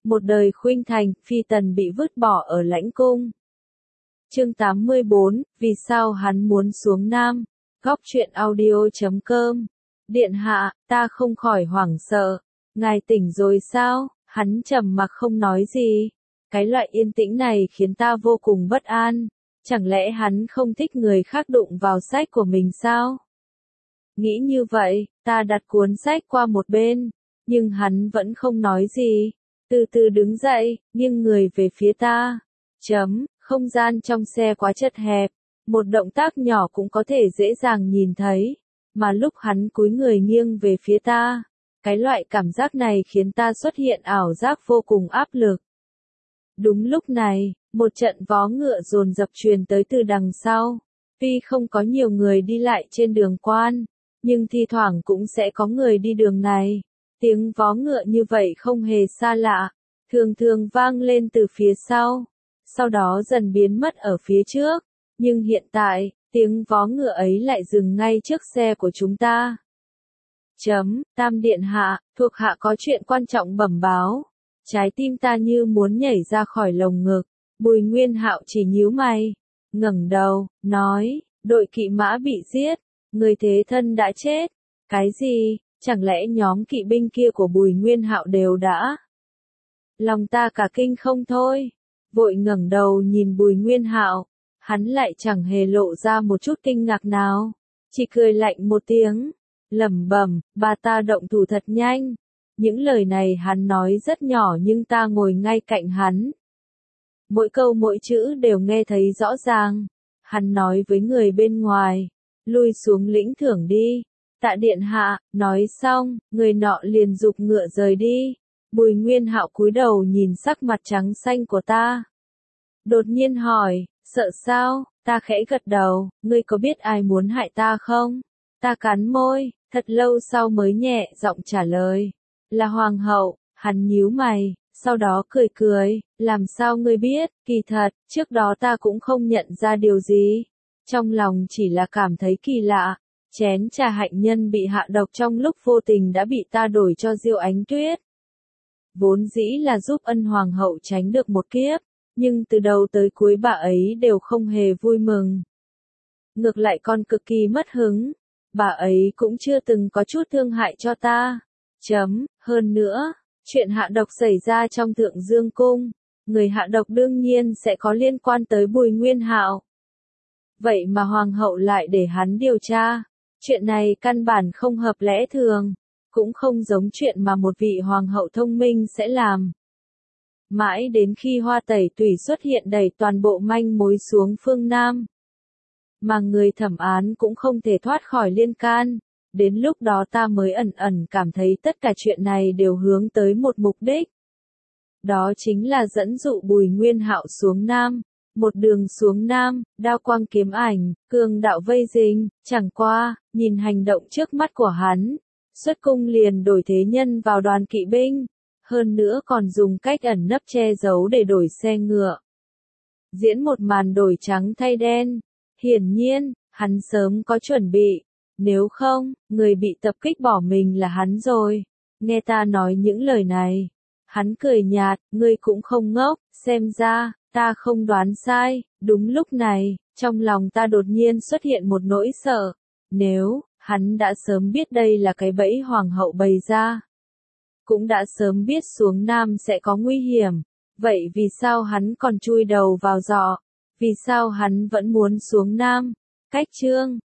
Một đời khuynh thành, phi tần bị vứt bỏ ở lãnh cung. Chương 84, vì sao hắn muốn xuống Nam? Góc truyện audio.com. Điện hạ, ta không khỏi hoảng sợ. Ngài tỉnh rồi sao? Hắn trầm mặc không nói gì. Cái loại yên tĩnh này khiến ta vô cùng bất an. Chẳng lẽ hắn không thích người khác đụng vào sách của mình sao? Nghĩ như vậy, ta đặt cuốn sách qua một bên. Nhưng hắn vẫn không nói gì. Từ từ đứng dậy, nghiêng người về phía ta. Không gian trong xe quá chật hẹp. Một động tác nhỏ cũng có thể dễ dàng nhìn thấy. Mà lúc hắn cúi người nghiêng về phía ta, cái loại cảm giác này khiến ta xuất hiện ảo giác vô cùng áp lực. Đúng lúc này, một trận vó ngựa dồn dập truyền tới từ đằng sau. Tuy không có nhiều người đi lại trên đường quan, nhưng thi thoảng cũng sẽ có người đi đường này. Tiếng vó ngựa như vậy không hề xa lạ, thường thường vang lên từ phía sau đó dần biến mất ở phía trước. Nhưng hiện tại, tiếng vó ngựa ấy lại dừng ngay trước xe của chúng ta. Tam điện hạ, thuộc hạ có chuyện quan trọng bẩm báo. Trái tim ta như muốn nhảy ra khỏi lồng ngực. Bùi Nguyên Hạo chỉ nhíu mày, ngẩng đầu, nói, đội kỵ mã bị giết, người thế thân đã chết. Cái gì? Chẳng lẽ nhóm kỵ binh kia của Bùi Nguyên Hạo đều đã? Lòng ta cả kinh không thôi, vội ngẩng đầu nhìn Bùi Nguyên Hạo, hắn lại chẳng hề lộ ra một chút kinh ngạc nào, chỉ cười lạnh một tiếng, lẩm bẩm, bà ta động thủ thật nhanh. Những lời này hắn nói rất nhỏ nhưng ta ngồi ngay cạnh hắn. Mỗi câu mỗi chữ đều nghe thấy rõ ràng. Hắn nói với người bên ngoài, lui xuống lĩnh thưởng đi. Tạ điện hạ, nói xong, người nọ liền giục ngựa rời đi. Bùi Nguyên Hạo cúi đầu nhìn sắc mặt trắng xanh của ta. Đột nhiên hỏi, sợ sao? Ta khẽ gật đầu, ngươi có biết ai muốn hại ta không? Ta cắn môi, thật lâu sau mới nhẹ giọng trả lời. Là hoàng hậu. Hắn nhíu mày, sau đó cười cười, làm sao ngươi biết? Kỳ thật, trước đó ta cũng không nhận ra điều gì. Trong lòng chỉ là cảm thấy kỳ lạ. Chén trà hạnh nhân bị hạ độc trong lúc vô tình đã bị ta đổi cho Diêu Ánh Tuyết. Vốn dĩ là giúp ân hoàng hậu tránh được một kiếp, nhưng từ đầu tới cuối bà ấy đều không hề vui mừng. Ngược lại còn cực kỳ mất hứng, bà ấy cũng chưa từng có chút thương hại cho ta. Hơn nữa, chuyện hạ độc xảy ra trong Thượng Dương Cung, người hạ độc đương nhiên sẽ có liên quan tới Bùi Nguyên Hạo. Vậy mà hoàng hậu lại để hắn điều tra. Chuyện này căn bản không hợp lẽ thường, cũng không giống chuyện mà một vị hoàng hậu thông minh sẽ làm. Mãi đến khi Hoa Tẩy Tùy xuất hiện đẩy toàn bộ manh mối xuống phương Nam, mà người thẩm án cũng không thể thoát khỏi liên can. Đến lúc đó ta mới ẩn ẩn cảm thấy tất cả chuyện này đều hướng tới một mục đích. Đó chính là dẫn dụ Bùi Nguyên Hạo xuống Nam. Một đường xuống Nam, đao quang kiếm ảnh, cường đạo vây rình, chẳng qua, nhìn hành động trước mắt của hắn. Xuất cung liền đổi thế nhân vào đoàn kỵ binh. Hơn nữa còn dùng cách ẩn nấp che giấu để đổi xe ngựa. Diễn một màn đổi trắng thay đen. Hiển nhiên, hắn sớm có chuẩn bị. Nếu không, người bị tập kích bỏ mình là hắn rồi. Nghe ta nói những lời này. Hắn cười nhạt, ngươi cũng không ngốc, xem ra, ta không đoán sai. Đúng lúc này, trong lòng ta đột nhiên xuất hiện một nỗi sợ. Nếu, hắn đã sớm biết đây là cái bẫy hoàng hậu bày ra. Cũng đã sớm biết xuống Nam sẽ có nguy hiểm. Vậy vì sao hắn còn chui đầu vào giọ? Vì sao hắn vẫn muốn xuống Nam? Cách chương